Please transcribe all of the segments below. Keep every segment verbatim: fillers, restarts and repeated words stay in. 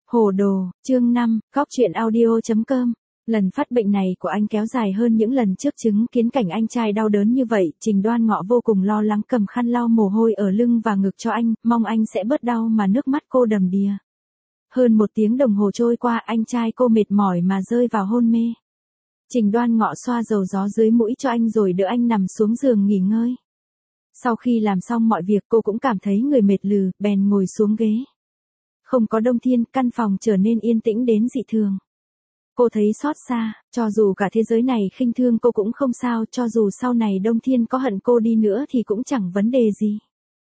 Hồ đồ, chương năm, Cóc truyện audio chấm com. Lần phát bệnh này của anh kéo dài hơn những lần trước, chứng kiến cảnh anh trai đau đớn như vậy, Trình Đoan Ngọ vô cùng lo lắng, cầm khăn lau mồ hôi ở lưng và ngực cho anh, mong anh sẽ bớt đau, mà nước mắt cô đầm đìa. Hơn một tiếng đồng hồ trôi qua, anh trai cô mệt mỏi mà rơi vào hôn mê. Trình Đoan Ngọ xoa dầu gió dưới mũi cho anh rồi đỡ anh nằm xuống giường nghỉ ngơi. Sau khi làm xong mọi việc, cô cũng cảm thấy người mệt lừ, bèn ngồi xuống ghế. Không có Đông Thiên, căn phòng trở nên yên tĩnh đến dị thường. Cô thấy xót xa, cho dù cả thế giới này khinh thương cô cũng không sao, cho dù sau này Đông Thiên có hận cô đi nữa thì cũng chẳng vấn đề gì.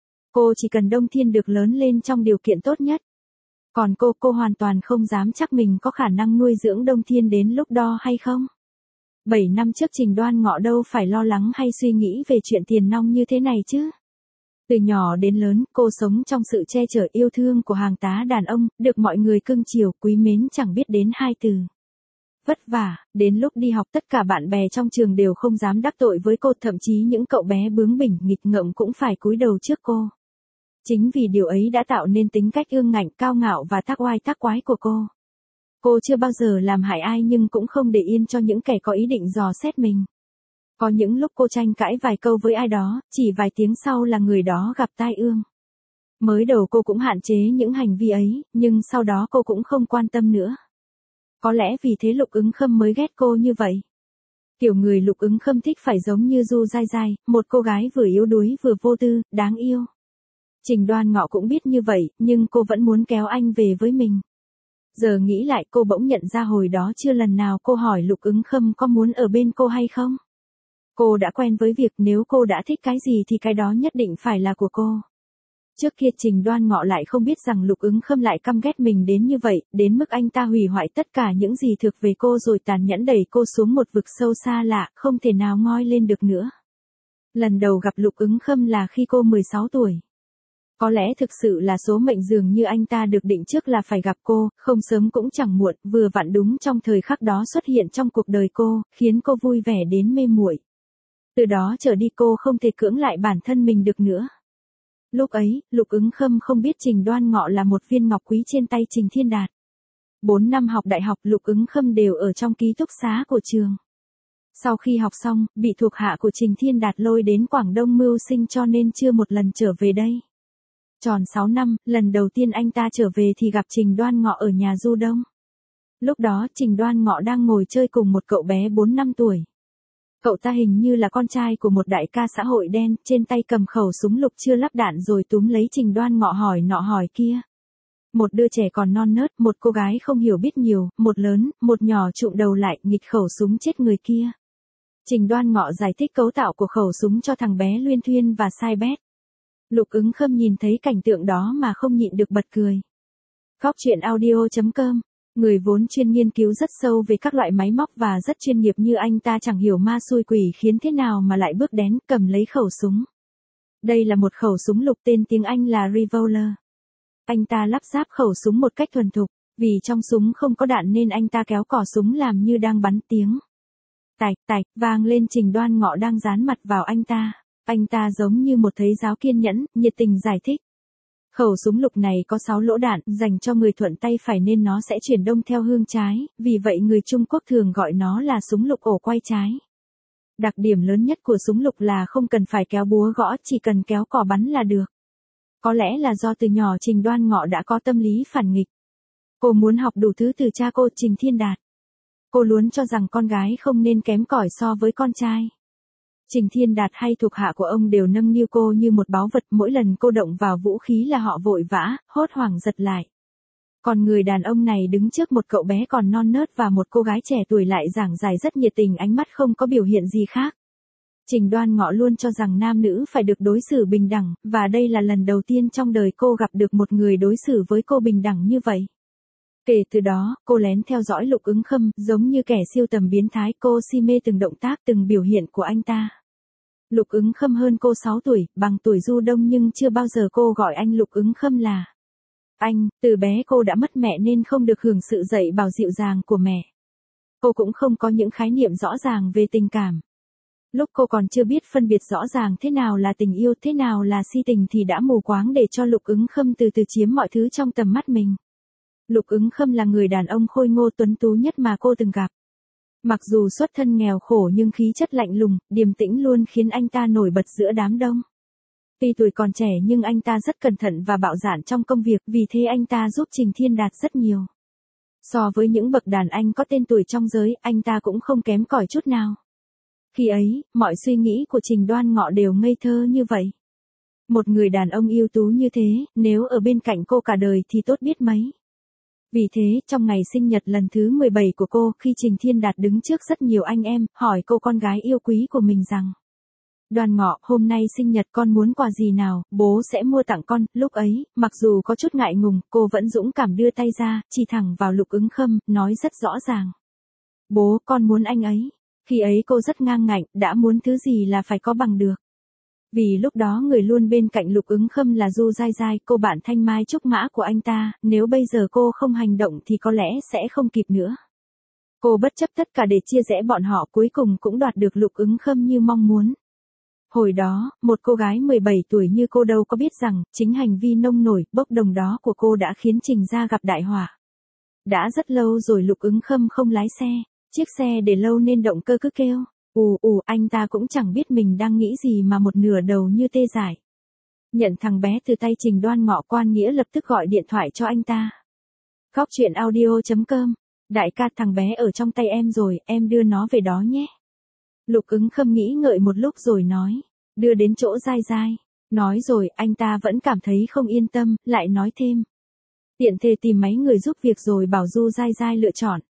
Cô chỉ cần Đông Thiên được lớn lên trong điều kiện tốt nhất. Còn cô, cô hoàn toàn không dám chắc mình có khả năng nuôi dưỡng Đông Thiên đến lúc đó hay không. Bảy năm trước Trình Đoan Ngọ đâu phải lo lắng hay suy nghĩ về chuyện tiền nong như thế này chứ. Từ nhỏ đến lớn, cô sống trong sự che chở yêu thương của hàng tá đàn ông, được mọi người cưng chiều, quý mến chẳng biết đến hai từ. Vất vả, đến lúc đi học tất cả bạn bè trong trường đều không dám đắc tội với cô, thậm chí những cậu bé bướng bỉnh nghịch ngợm cũng phải cúi đầu trước cô. Chính vì điều ấy đã tạo nên tính cách ương ngạnh, cao ngạo và tác oai tác quái của cô. Cô chưa bao giờ làm hại ai nhưng cũng không để yên cho những kẻ có ý định dò xét mình. Có những lúc cô tranh cãi vài câu với ai đó, chỉ vài tiếng sau là người đó gặp tai ương. Mới đầu cô cũng hạn chế những hành vi ấy, nhưng sau đó cô cũng không quan tâm nữa. Có lẽ vì thế Lục Ứng Khâm mới ghét cô như vậy. Kiểu người Lục Ứng Khâm thích phải giống như Du Dai Dai, một cô gái vừa yếu đuối vừa vô tư, đáng yêu. Trình Đoan Ngọ cũng biết như vậy, nhưng cô vẫn muốn kéo anh về với mình. Giờ nghĩ lại, cô bỗng nhận ra hồi đó chưa lần nào cô hỏi Lục Ứng Khâm có muốn ở bên cô hay không. Cô đã quen với việc nếu cô đã thích cái gì thì cái đó nhất định phải là của cô. Trước kia Trình Đoan Ngọ lại không biết rằng Lục Ứng Khâm lại căm ghét mình đến như vậy, đến mức anh ta hủy hoại tất cả những gì thuộc về cô rồi tàn nhẫn đẩy cô xuống một vực sâu xa lạ, không thể nào ngoi lên được nữa. Lần đầu gặp Lục Ứng Khâm là khi cô mười sáu tuổi. Có lẽ thực sự là số mệnh, dường như anh ta được định trước là phải gặp cô, không sớm cũng chẳng muộn, vừa vặn đúng trong thời khắc đó xuất hiện trong cuộc đời cô, khiến cô vui vẻ đến mê muội. Từ đó trở đi cô không thể cưỡng lại bản thân mình được nữa. Lúc ấy, Lục Ứng Khâm không biết Trình Đoan Ngọ là một viên ngọc quý trên tay Trình Thiên Đạt. Bốn năm học đại học Lục Ứng Khâm đều ở trong ký túc xá của trường. Sau khi học xong, bị thuộc hạ của Trình Thiên Đạt lôi đến Quảng Đông mưu sinh cho nên chưa một lần trở về đây. Tròn sáu năm, lần đầu tiên anh ta trở về thì gặp Trình Đoan Ngọ ở nhà Du Đông. Lúc đó Trình Đoan Ngọ đang ngồi chơi cùng một cậu bé bốn năm tuổi. Cậu ta hình như là con trai của một đại ca xã hội đen, trên tay cầm khẩu súng lục chưa lắp đạn rồi túm lấy Trình Đoan Ngọ hỏi nọ hỏi kia. Một đứa trẻ còn non nớt, một cô gái không hiểu biết nhiều, một lớn, một nhỏ trụm đầu lại, nghịch khẩu súng chết người kia. Trình Đoan Ngọ giải thích cấu tạo của khẩu súng cho thằng bé luyên thuyên và sai bét. Lục Ứng Khâm nhìn thấy cảnh tượng đó mà không nhịn được bật cười. Cóc truyện audio chấm com. Người vốn chuyên nghiên cứu rất sâu về các loại máy móc và rất chuyên nghiệp như anh ta chẳng hiểu ma xui quỷ khiến thế nào mà lại bước đến cầm lấy khẩu súng. Đây là một khẩu súng lục, tên tiếng Anh là revolver. Anh ta lắp ráp khẩu súng một cách thuần thục, vì trong súng không có đạn nên anh ta kéo cò súng làm như đang bắn. Tiếng tạch tạch vang lên. Trình Đoan Ngọ đang dán mặt vào anh ta. Anh ta giống như một thầy giáo kiên nhẫn, nhiệt tình giải thích. Khẩu súng lục này có sáu lỗ đạn, dành cho người thuận tay phải nên nó sẽ chuyển đông theo hướng trái, vì vậy người Trung Quốc thường gọi nó là súng lục ổ quay trái. Đặc điểm lớn nhất của súng lục là không cần phải kéo búa gõ, chỉ cần kéo cò bắn là được. Có lẽ là do từ nhỏ Trình Đoan Ngọ đã có tâm lý phản nghịch. Cô muốn học đủ thứ từ cha cô Trình Thiên Đạt. Cô luôn cho rằng con gái không nên kém cỏi so với con trai. Trình Thiên Đạt hay thuộc hạ của ông đều nâng niu cô như một báu vật, mỗi lần cô động vào vũ khí là họ vội vã, hốt hoảng giật lại. Còn người đàn ông này đứng trước một cậu bé còn non nớt và một cô gái trẻ tuổi lại giảng giải rất nhiệt tình, ánh mắt không có biểu hiện gì khác. Trình Đoan Ngọ luôn cho rằng nam nữ phải được đối xử bình đẳng, và đây là lần đầu tiên trong đời cô gặp được một người đối xử với cô bình đẳng như vậy. Kể từ đó, cô lén theo dõi Lục Ứng Khâm, giống như kẻ siêu tầm biến thái, cô si mê từng động tác, từng biểu hiện của anh ta. Lục Ứng Khâm hơn cô sáu tuổi, bằng tuổi Du Đông nhưng chưa bao giờ cô gọi anh Lục Ứng Khâm là anh. Từ bé cô đã mất mẹ nên không được hưởng sự dạy bảo dịu dàng của mẹ. Cô cũng không có những khái niệm rõ ràng về tình cảm. Lúc cô còn chưa biết phân biệt rõ ràng thế nào là tình yêu, thế nào là si tình thì đã mù quáng để cho Lục Ứng Khâm từ từ chiếm mọi thứ trong tầm mắt mình. Lục Ứng Khâm là người đàn ông khôi ngô tuấn tú nhất mà cô từng gặp. Mặc dù xuất thân nghèo khổ nhưng khí chất lạnh lùng, điềm tĩnh luôn khiến anh ta nổi bật giữa đám đông. Tuy tuổi còn trẻ nhưng anh ta rất cẩn thận và bạo dạn trong công việc, vì thế anh ta giúp Trình Thiên Đạt rất nhiều. So với những bậc đàn anh có tên tuổi trong giới, anh ta cũng không kém cỏi chút nào. Khi ấy, mọi suy nghĩ của Trình Đoan Ngọ đều ngây thơ như vậy. Một người đàn ông ưu tú như thế, nếu ở bên cạnh cô cả đời thì tốt biết mấy. Vì thế, trong ngày sinh nhật lần thứ mười bảy của cô, khi Trình Thiên Đạt đứng trước rất nhiều anh em, hỏi cô con gái yêu quý của mình rằng: Đoan Ngọ, hôm nay sinh nhật con muốn quà gì nào, bố sẽ mua tặng con. Lúc ấy, mặc dù có chút ngại ngùng, cô vẫn dũng cảm đưa tay ra, chỉ thẳng vào Lục Ứng Khâm, nói rất rõ ràng: Bố, con muốn anh ấy. Khi ấy cô rất ngang ngạnh, đã muốn thứ gì là phải có bằng được. Vì lúc đó người luôn bên cạnh Lục Ứng Khâm là Du Giai Giai, cô bạn thanh mai trúc mã của anh ta, nếu bây giờ cô không hành động thì có lẽ sẽ không kịp nữa. Cô bất chấp tất cả để chia rẽ bọn họ, cuối cùng cũng đoạt được Lục Ứng Khâm như mong muốn. Hồi đó, một cô gái mười bảy tuổi như cô đâu có biết rằng, chính hành vi nông nổi, bốc đồng đó của cô đã khiến Trình gia gặp đại họa. Đã rất lâu rồi Lục Ứng Khâm không lái xe, chiếc xe để lâu nên động cơ cứ kêu ù ù, anh ta cũng chẳng biết mình đang nghĩ gì mà một nửa đầu như tê dại. Nhận thằng bé từ tay Trình Đoan Ngọ, Quan Nghĩa lập tức gọi điện thoại cho anh ta. Góc truyện audio chấm com, đại ca, thằng bé ở trong tay em rồi, em đưa nó về đó nhé. Lục Ứng Khâm nghĩ ngợi một lúc rồi nói, đưa đến chỗ Giai Giai. Nói rồi, anh ta vẫn cảm thấy không yên tâm, lại nói thêm, tiện thể tìm mấy người giúp việc rồi bảo Du Giai Giai lựa chọn.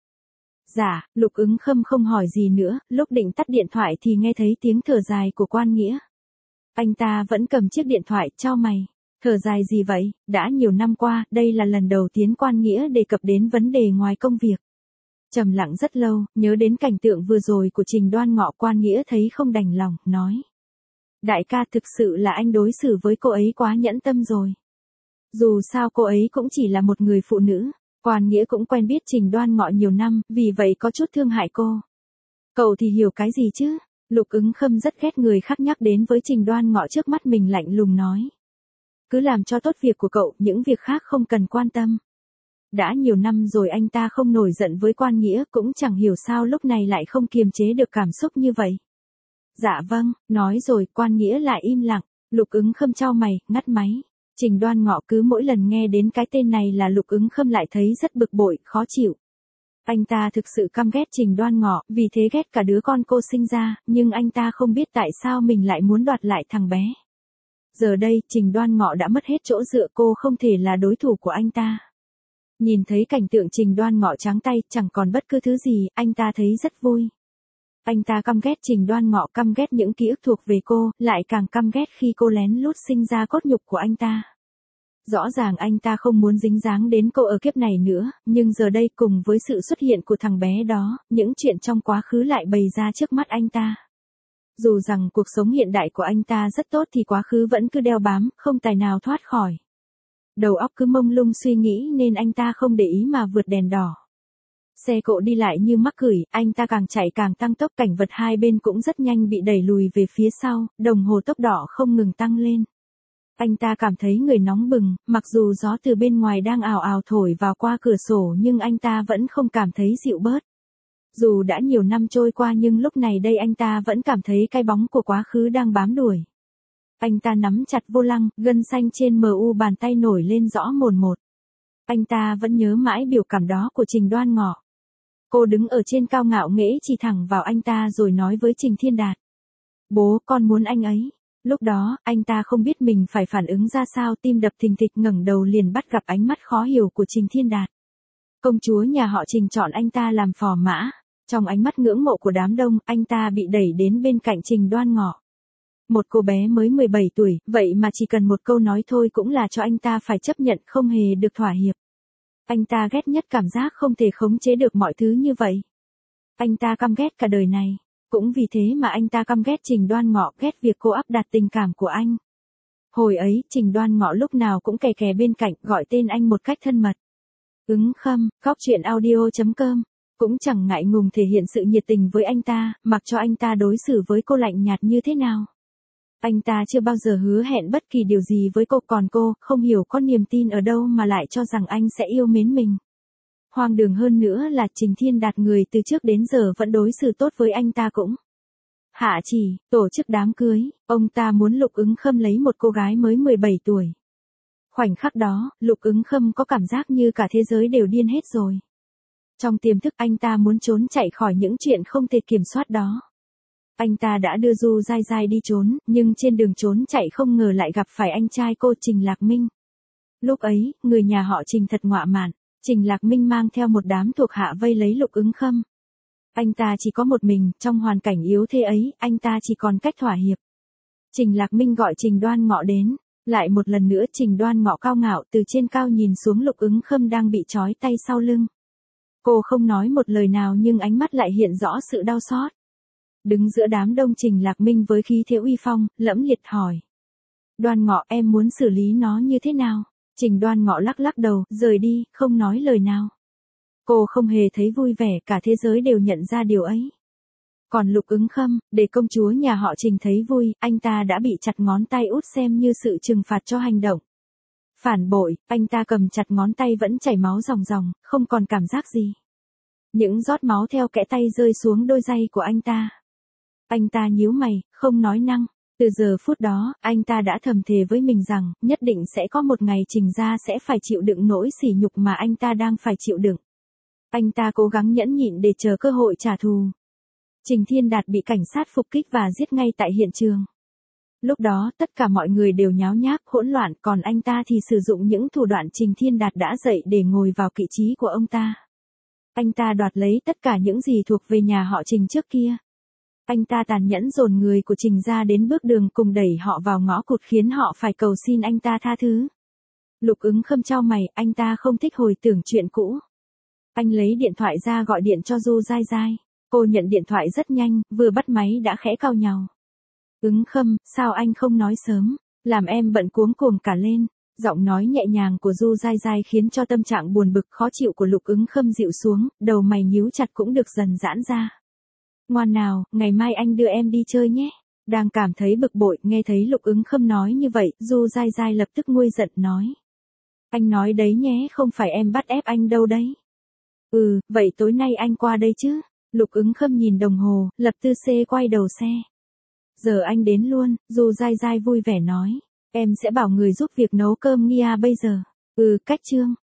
Dạ, Lục Ứng Khâm không hỏi gì nữa, lúc định tắt điện thoại thì nghe thấy tiếng thở dài của Quan Nghĩa. Anh ta vẫn cầm chiếc điện thoại, chau mày. Thở dài gì vậy, đã nhiều năm qua, đây là lần đầu tiên Quan Nghĩa đề cập đến vấn đề ngoài công việc. Trầm lặng rất lâu, nhớ đến cảnh tượng vừa rồi của Trình Đoan Ngọ, Quan Nghĩa thấy không đành lòng, nói. Đại ca, thực sự là anh đối xử với cô ấy quá nhẫn tâm rồi. Dù sao cô ấy cũng chỉ là một người phụ nữ. Quan Nghĩa cũng quen biết Trình Đoan Ngọ nhiều năm, vì vậy có chút thương hại cô. Cậu thì hiểu cái gì chứ? Lục Ứng Khâm rất ghét người khác nhắc đến với Trình Đoan Ngọ, trước mắt mình lạnh lùng nói. Cứ làm cho tốt việc của cậu, những việc khác không cần quan tâm. Đã nhiều năm rồi anh ta không nổi giận với Quan Nghĩa, cũng chẳng hiểu sao lúc này lại không kiềm chế được cảm xúc như vậy. Dạ vâng, nói rồi, Quan Nghĩa lại im lặng. Lục Ứng Khâm chau mày, ngắt máy. Trình Đoan Ngọ cứ mỗi lần nghe đến cái tên này là Lục Ứng Khâm lại thấy rất bực bội, khó chịu. Anh ta thực sự căm ghét Trình Đoan Ngọ, vì thế ghét cả đứa con cô sinh ra, nhưng anh ta không biết tại sao mình lại muốn đoạt lại thằng bé. Giờ đây, Trình Đoan Ngọ đã mất hết chỗ dựa, cô không thể là đối thủ của anh ta. Nhìn thấy cảnh tượng Trình Đoan Ngọ trắng tay, chẳng còn bất cứ thứ gì, anh ta thấy rất vui. Anh ta căm ghét Trình Đoan Ngọ, căm ghét những ký ức thuộc về cô, lại càng căm ghét khi cô lén lút sinh ra cốt nhục của anh ta. Rõ ràng anh ta không muốn dính dáng đến cô ở kiếp này nữa, nhưng giờ đây cùng với sự xuất hiện của thằng bé đó, những chuyện trong quá khứ lại bày ra trước mắt anh ta. Dù rằng cuộc sống hiện đại của anh ta rất tốt thì quá khứ vẫn cứ đeo bám, không tài nào thoát khỏi. Đầu óc cứ mông lung suy nghĩ nên anh ta không để ý mà vượt đèn đỏ. Xe cộ đi lại như mắc cửi, anh ta càng chạy càng tăng tốc, cảnh vật hai bên cũng rất nhanh bị đẩy lùi về phía sau, đồng hồ tốc độ không ngừng tăng lên. Anh ta cảm thấy người nóng bừng, mặc dù gió từ bên ngoài đang ào ào thổi vào qua cửa sổ nhưng anh ta vẫn không cảm thấy dịu bớt. Dù đã nhiều năm trôi qua nhưng lúc này đây anh ta vẫn cảm thấy cái bóng của quá khứ đang bám đuổi. Anh ta nắm chặt vô lăng, gân xanh trên mu bàn tay nổi lên rõ mồn một. Anh ta vẫn nhớ mãi biểu cảm đó của Trình Đoan Ngọ. Cô đứng ở trên cao ngạo nghễ chỉ thẳng vào anh ta rồi nói với Trình Thiên Đạt. Bố, con muốn anh ấy. Lúc đó, anh ta không biết mình phải phản ứng ra sao, tim đập thình thịch, ngẩng đầu liền bắt gặp ánh mắt khó hiểu của Trình Thiên Đạt. Công chúa nhà họ Trình chọn anh ta làm phò mã. Trong ánh mắt ngưỡng mộ của đám đông, anh ta bị đẩy đến bên cạnh Trình Đoan Ngọ. Một cô bé mới mười bảy tuổi, vậy mà chỉ cần một câu nói thôi cũng là cho anh ta phải chấp nhận, không hề được thỏa hiệp. Anh ta ghét nhất cảm giác không thể khống chế được mọi thứ như vậy. Anh ta căm ghét cả đời này. Cũng vì thế mà anh ta căm ghét Trình Đoan Ngọ, ghét việc cô áp đặt tình cảm của anh. Hồi ấy, Trình Đoan Ngọ lúc nào cũng kè kè bên cạnh, gọi tên anh một cách thân mật. Ứng Khâm, góc truyện audio chấm com, cũng chẳng ngại ngùng thể hiện sự nhiệt tình với anh ta, mặc cho anh ta đối xử với cô lạnh nhạt như thế nào. Anh ta chưa bao giờ hứa hẹn bất kỳ điều gì với cô, còn cô, không hiểu có niềm tin ở đâu mà lại cho rằng anh sẽ yêu mến mình. Hoang đường hơn nữa là Trình Thiên Đạt người từ trước đến giờ vẫn đối xử tốt với anh ta cũng. Hạ chỉ, tổ chức đám cưới, ông ta muốn Lục Ứng Khâm lấy một cô gái mới mười bảy tuổi. Khoảnh khắc đó, Lục Ứng Khâm có cảm giác như cả thế giới đều điên hết rồi. Trong tiềm thức anh ta muốn trốn chạy khỏi những chuyện không thể kiểm soát đó. Anh ta đã đưa Du Dai Dai đi trốn, nhưng trên đường trốn chạy không ngờ lại gặp phải anh trai cô Trình Lạc Minh. Lúc ấy, người nhà họ Trình thật ngọa mạn, Trình Lạc Minh mang theo một đám thuộc hạ vây lấy Lục Ứng Khâm. Anh ta chỉ có một mình, trong hoàn cảnh yếu thế ấy, anh ta chỉ còn cách thỏa hiệp. Trình Lạc Minh gọi Trình Đoan Ngọ đến, lại một lần nữa Trình Đoan Ngọ cao ngạo từ trên cao nhìn xuống Lục Ứng Khâm đang bị trói tay sau lưng. Cô không nói một lời nào nhưng ánh mắt lại hiện rõ sự đau xót. Đứng giữa đám đông Trình Lạc Minh với khí thế uy phong, lẫm liệt hỏi. Đoan Ngọ, em muốn xử lý nó như thế nào? Trình Đoan Ngọ lắc lắc đầu, rời đi, không nói lời nào. Cô không hề thấy vui vẻ, cả thế giới đều nhận ra điều ấy. Còn Lục Ứng Khâm, để công chúa nhà họ Trình thấy vui, anh ta đã bị chặt ngón tay út xem như sự trừng phạt cho hành động. Phản bội, anh ta cầm chặt ngón tay vẫn chảy máu ròng ròng, không còn cảm giác gì. Những giọt máu theo kẽ tay rơi xuống đôi giày của anh ta. Anh ta nhíu mày, không nói năng. Từ giờ phút đó, anh ta đã thầm thề với mình rằng, nhất định sẽ có một ngày Trình gia sẽ phải chịu đựng nỗi sỉ nhục mà anh ta đang phải chịu đựng. Anh ta cố gắng nhẫn nhịn để chờ cơ hội trả thù. Trình Thiên Đạt bị cảnh sát phục kích và giết ngay tại hiện trường. Lúc đó, tất cả mọi người đều nháo nhác, hỗn loạn, còn anh ta thì sử dụng những thủ đoạn Trình Thiên Đạt đã dạy để ngồi vào vị trí của ông ta. Anh ta đoạt lấy tất cả những gì thuộc về nhà họ Trình trước kia. Anh ta tàn nhẫn dồn người của Trình gia đến bước đường cùng đẩy họ vào ngõ cụt khiến họ phải cầu xin anh ta tha thứ. Lục Ứng Khâm chau mày, anh ta không thích hồi tưởng chuyện cũ. Anh lấy điện thoại ra gọi điện cho Du Dai Dai. Cô nhận điện thoại rất nhanh, vừa bắt máy đã khẽ cau nhàu. Ứng Khâm, sao anh không nói sớm, làm em bận cuống cuồng cả lên. Giọng nói nhẹ nhàng của Du Dai Dai khiến cho tâm trạng buồn bực khó chịu của Lục Ứng Khâm dịu xuống, đầu mày nhíu chặt cũng được dần giãn ra. Ngoan nào, ngày mai anh đưa em đi chơi nhé. Đang cảm thấy bực bội, nghe thấy Lục Ứng Khâm nói như vậy, Du Dai Dai lập tức nguôi giận nói. Anh nói đấy nhé, không phải em bắt ép anh đâu đấy. Ừ, vậy tối nay anh qua đây chứ? Lục Ứng Khâm nhìn đồng hồ, lập tư xê quay đầu xe. Giờ anh đến luôn, Du Dai Dai vui vẻ nói. Em sẽ bảo người giúp việc nấu cơm Nia bây giờ. Ừ, cách chương.